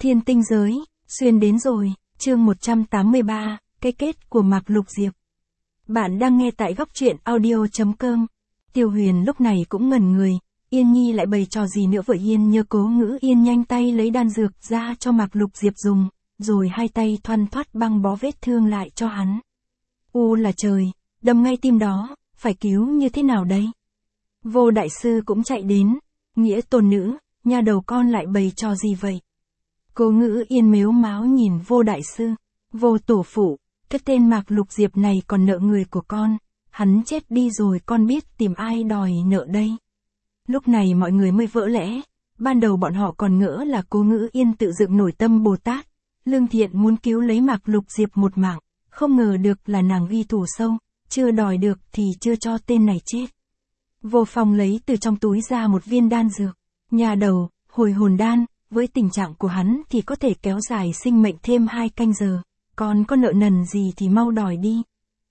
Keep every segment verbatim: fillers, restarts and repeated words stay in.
Thiên tinh giới, xuyên đến rồi, chương một trăm tám mươi ba, cái kết của Mạc Lục Diệp. Bạn đang nghe tại góc truyện audio chấm com. Tiêu Huyền lúc này cũng ngẩn người, Yên Nhi lại bày trò gì nữa vậy? Yên Như Cố Ngữ Yên nhanh tay lấy đan dược ra cho Mạc Lục Diệp dùng, rồi hai tay thoăn thoắt băng bó vết thương lại cho hắn. U là trời, đâm ngay tim đó, phải cứu như thế nào đây? Vô đại sư cũng chạy đến, Nghĩa tôn nữ, nhà đầu con lại bày trò gì vậy? Cố Ngữ Yên mếu máo nhìn Vô đại sư, Vô tổ phụ, cái tên Mạc Lục Diệp này còn nợ người của con, hắn chết đi rồi con biết tìm ai đòi nợ đây. Lúc này mọi người mới vỡ lẽ, ban đầu bọn họ còn ngỡ là Cố Ngữ Yên tự dựng nổi tâm Bồ Tát, lương thiện muốn cứu lấy Mạc Lục Diệp một mạng, không ngờ được là nàng ghi thù sâu, chưa đòi được thì chưa cho tên này chết. Vô Phong lấy từ trong túi ra một viên đan dược, nhà đầu, hồi hồn đan, với tình trạng của hắn thì có thể kéo dài sinh mệnh thêm hai canh giờ, còn có nợ nần gì thì mau đòi đi.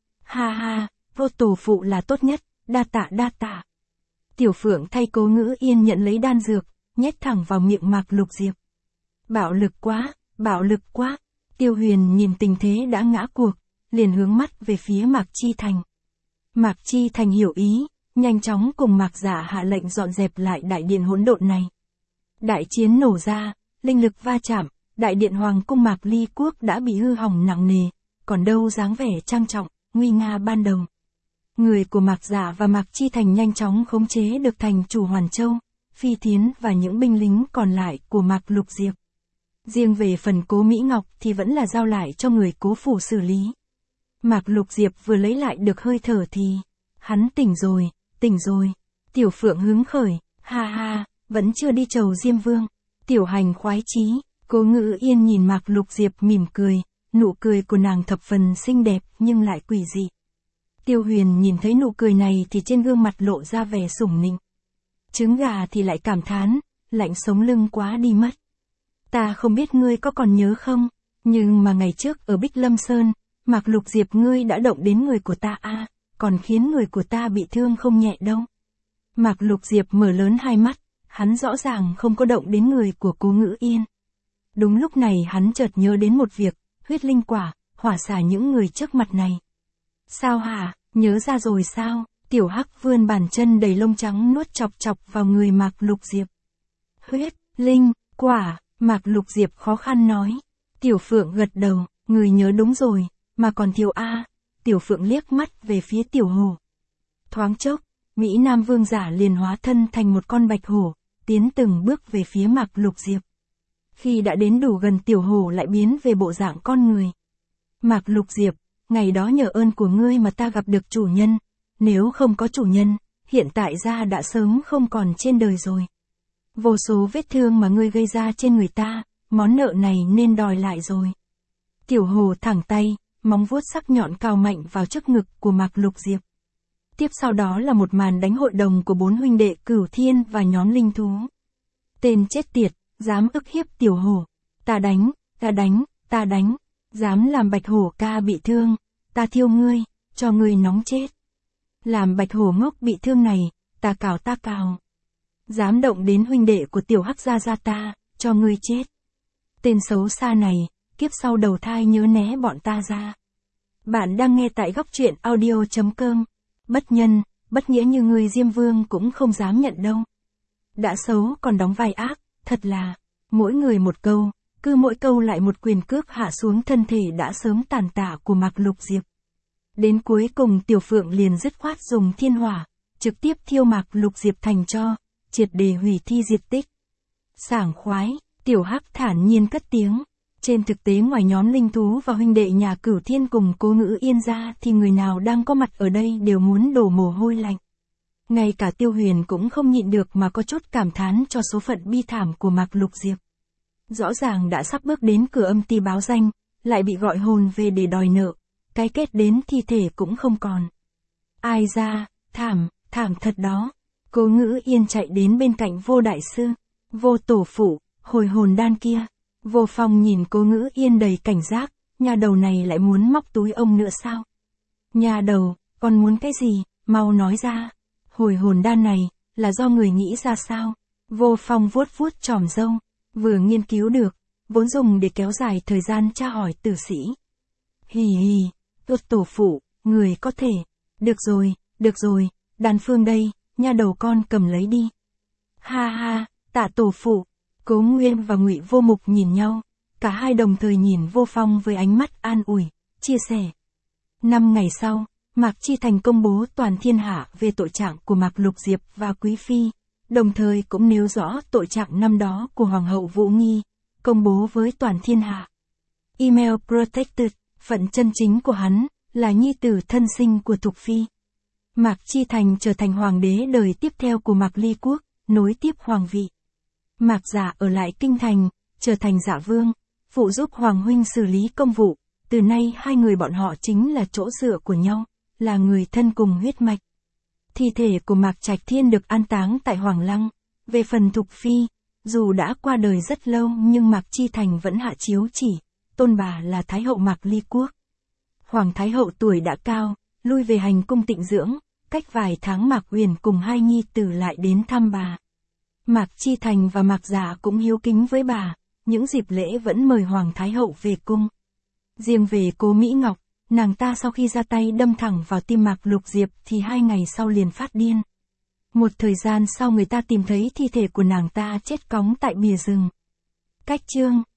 Ha ha, Vô tổ phụ là tốt nhất, đa tạ đa tạ. Tiểu Phượng thay Cố Ngữ Yên nhận lấy đan dược, nhét thẳng vào miệng Mạc Lục Diệp. Bạo lực quá, bạo lực quá. Tiêu Huyền nhìn tình thế đã ngã cuộc, liền hướng mắt về phía Mạc Chi Thành. Mạc Chi Thành hiểu ý, nhanh chóng cùng Mạc Dạ hạ lệnh dọn dẹp lại đại điện hỗn độn này. Đại chiến nổ ra, linh lực va chạm, đại điện hoàng cung Mạc Ly Quốc đã bị hư hỏng nặng nề, còn đâu dáng vẻ trang trọng, nguy nga ban đầu. Người của Mạc Dạ và Mạc Chi Thành nhanh chóng khống chế được thành chủ Hoàn Châu, Phi Thiến và những binh lính còn lại của Mạc Lục Diệp. Riêng về phần Cố Mỹ Ngọc thì vẫn là giao lại cho người Cố phủ xử lý. Mạc Lục Diệp vừa lấy lại được hơi thở thì, hắn tỉnh rồi, tỉnh rồi. Tiểu Phượng hứng khởi, ha ha, vẫn chưa đi chầu Diêm Vương. Tiểu Hành khoái chí, Cố Ngữ Yên nhìn Mạc Lục Diệp mỉm cười, nụ cười của nàng thập phần xinh đẹp nhưng lại quỷ dị. Tiêu Huyền nhìn thấy nụ cười này thì trên gương mặt lộ ra vẻ sủng nịnh. Trứng gà thì lại cảm thán, lạnh sống lưng quá đi mất. Ta không biết ngươi có còn nhớ không, nhưng mà ngày trước ở Bích Lâm Sơn, Mạc Lục Diệp ngươi đã động đến người của ta a, à, còn khiến người của ta bị thương không nhẹ đâu. Mạc Lục Diệp mở lớn hai mắt, hắn rõ ràng không có động đến người của Cố Ngữ Yên. Đúng lúc này hắn chợt nhớ đến một việc, huyết linh quả, hỏa xả những người trước mặt này. Sao hả, nhớ ra rồi sao? Tiểu Hắc vươn bàn chân đầy lông trắng nuốt chọc chọc vào người Mạc Lục Diệp. Huyết, linh, quả, Mạc Lục Diệp khó khăn nói. Tiểu Phượng gật đầu, người nhớ đúng rồi, mà còn thiếu a. Tiểu Phượng liếc mắt về phía Tiểu Hổ. Thoáng chốc, Mỹ Nam Vương giả liền hóa thân thành một con bạch hổ, tiến từng bước về phía Mạc Lục Diệp. Khi đã đến đủ gần, Tiểu Hổ lại biến về bộ dạng con người. Mạc Lục Diệp, ngày đó nhờ ơn của ngươi mà ta gặp được chủ nhân, nếu không có chủ nhân, hiện tại ra đã sớm không còn trên đời rồi. Vô số vết thương mà ngươi gây ra trên người ta, món nợ này nên đòi lại rồi. Tiểu Hồ thẳng tay, móng vuốt sắc nhọn cào mạnh vào trước ngực của Mạc Lục Diệp. Tiếp sau đó là một màn đánh hội đồng của bốn huynh đệ Cửu Thiên và nhóm linh thú. Tên chết tiệt, dám ức hiếp Tiểu Hồ, ta đánh, ta đánh, ta đánh, dám làm Bạch Hổ ca bị thương, ta thiêu ngươi, cho ngươi nóng chết. Làm Bạch Hổ ngốc bị thương này, ta cào ta cào. Dám động đến huynh đệ của Tiểu Hắc gia gia ta, cho ngươi chết. Tên xấu xa này, kiếp sau đầu thai nhớ né bọn ta ra. Bạn đang nghe tại góc truyện audio chấm com. Bất nhân, bất nghĩa như ngươi Diêm Vương cũng không dám nhận đâu. Đã xấu còn đóng vai ác, thật là, mỗi người một câu, cứ mỗi câu lại một quyền cước hạ xuống thân thể đã sớm tàn tạ của Mạc Lục Diệp. Đến cuối cùng Tiểu Phượng liền dứt khoát dùng thiên hỏa, trực tiếp thiêu Mạc Lục Diệp thành tro, triệt để hủy thi diệt tích. Sảng khoái, Tiểu Hắc thản nhiên cất tiếng. Trên thực tế ngoài nhóm linh thú và huynh đệ nhà Cửu Thiên cùng Cố Ngữ Yên ra thì người nào đang có mặt ở đây đều muốn đổ mồ hôi lạnh. Ngay cả Tiêu Huyền cũng không nhịn được mà có chút cảm thán cho số phận bi thảm của Mạc Lục Diệp. Rõ ràng đã sắp bước đến cửa âm ti báo danh, lại bị gọi hồn về để đòi nợ, cái kết đến thi thể cũng không còn. Ai ra, thảm, thảm thật đó. Cố Ngữ Yên chạy đến bên cạnh Vô đại sư, Vô tổ phụ, hồi hồn đan kia. Vô Phong nhìn Cố Ngữ Yên đầy cảnh giác, nhà đầu này lại muốn móc túi ông nữa sao? Nhà đầu, con muốn cái gì, mau nói ra. Hồi hồn đan này, là do người nghĩ ra sao? Vô Phong vuốt vuốt chòm râu, vừa nghiên cứu được, vốn dùng để kéo dài thời gian tra hỏi tử sĩ. Hì hì, tốt tổ phụ, người có thể. Được rồi, được rồi, đàn phương đây, nha đầu con cầm lấy đi. Ha ha, Tạ tổ phụ. Cố Nguyên và Ngụy Vô Mục nhìn nhau, cả hai đồng thời nhìn Vô Phong với ánh mắt an ủi, chia sẻ. Năm ngày sau, Mạc Chi Thành công bố toàn thiên hạ về tội trạng của Mạc Lục Diệp và Quý Phi, đồng thời cũng nêu rõ tội trạng năm đó của Hoàng hậu Vũ Nghi, công bố với toàn thiên hạ. Email Protected, phận chân chính của hắn, là nhi tử thân sinh của Thục Phi. Mạc Chi Thành trở thành hoàng đế đời tiếp theo của Mạc Ly Quốc, nối tiếp hoàng vị. Mạc Dạ ở lại kinh thành, trở thành Dạ Vương, phụ giúp Hoàng huynh xử lý công vụ, từ nay hai người bọn họ chính là chỗ dựa của nhau, là người thân cùng huyết mạch. Thi thể của Mạc Trạch Thiên được an táng tại Hoàng Lăng, về phần Thục Phi, dù đã qua đời rất lâu nhưng Mạc Chi Thành vẫn hạ chiếu chỉ, tôn bà là Thái hậu Mạc Ly Quốc. Hoàng Thái hậu tuổi đã cao, lui về hành cung tịnh dưỡng, cách vài tháng Mạc Huyền cùng hai nhi tử lại đến thăm bà. Mạc Chi Thành và Mạc Dạ cũng hiếu kính với bà, những dịp lễ vẫn mời Hoàng Thái hậu về cung. Riêng về Cố Mỹ Ngọc, nàng ta sau khi ra tay đâm thẳng vào tim Mạc Lục Diệp thì hai ngày sau liền phát điên. Một thời gian sau người ta tìm thấy thi thể của nàng ta chết cóng tại bìa rừng. Cách chương